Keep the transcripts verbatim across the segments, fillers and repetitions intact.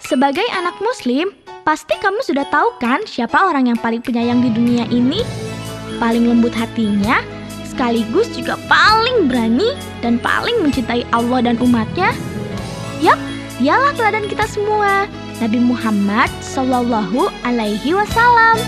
Sebagai anak muslim, pasti kamu sudah tahu kan siapa orang yang paling penyayang di dunia ini? Paling lembut hatinya, sekaligus juga paling berani dan paling mencintai Allah dan umatnya. Yap, dialah teladan kita semua, Nabi Muhammad Sallallahu Alaihi Wasallam.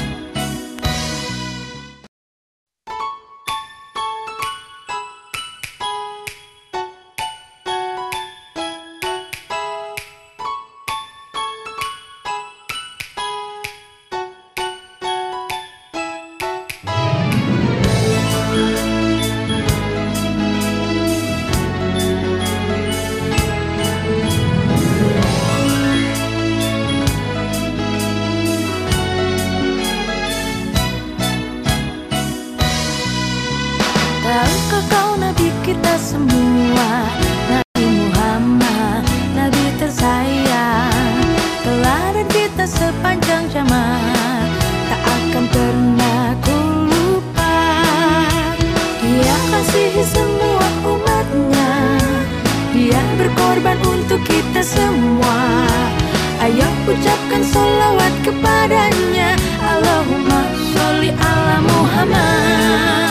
Tahukah kau Nabi kita semua, Nabi Muhammad, Nabi tersayang, teladan kita sepanjang zaman, tak akan pernah ku lupa. Dia kasihi semua umatnya, dia berkorban untuk kita semua. Ayo ucapkan sholawat kepadanya, Allahumma sholli ala Muhammad.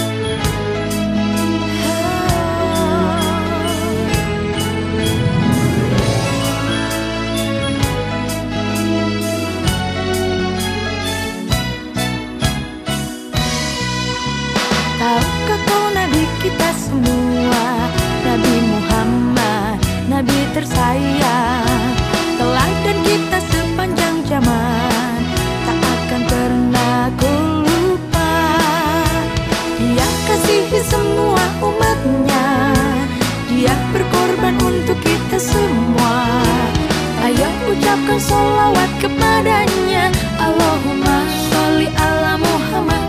Tahukah kau Nabi kita semua, Nabi Muhammad, Nabi tersayang, teladan kita sepanjang zaman, tak akan pernah ku lupa. Dia kasihi semua umatnya, dia berkorban untuk kita semua. Ayo ucapkan sholawat kepadanya, Allahumma sholli ala Muhammad.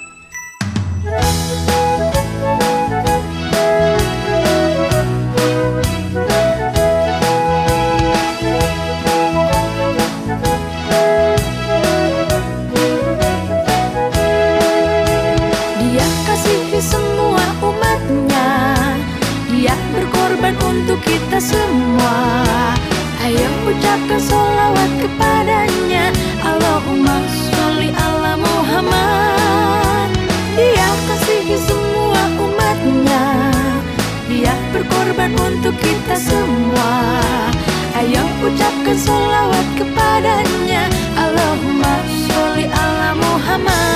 Dia kasihi semua umatnya, dia berkorban untuk kita semua. Ayo ucapkan sholawat kepadanya, Allahumma sholli ala Muhammad. Dia kasihi semua umatnya, dia berkorban untuk kita semua. Ayo ucapkan sholawat kepadanya, Allahumma sholli ala Muhammad.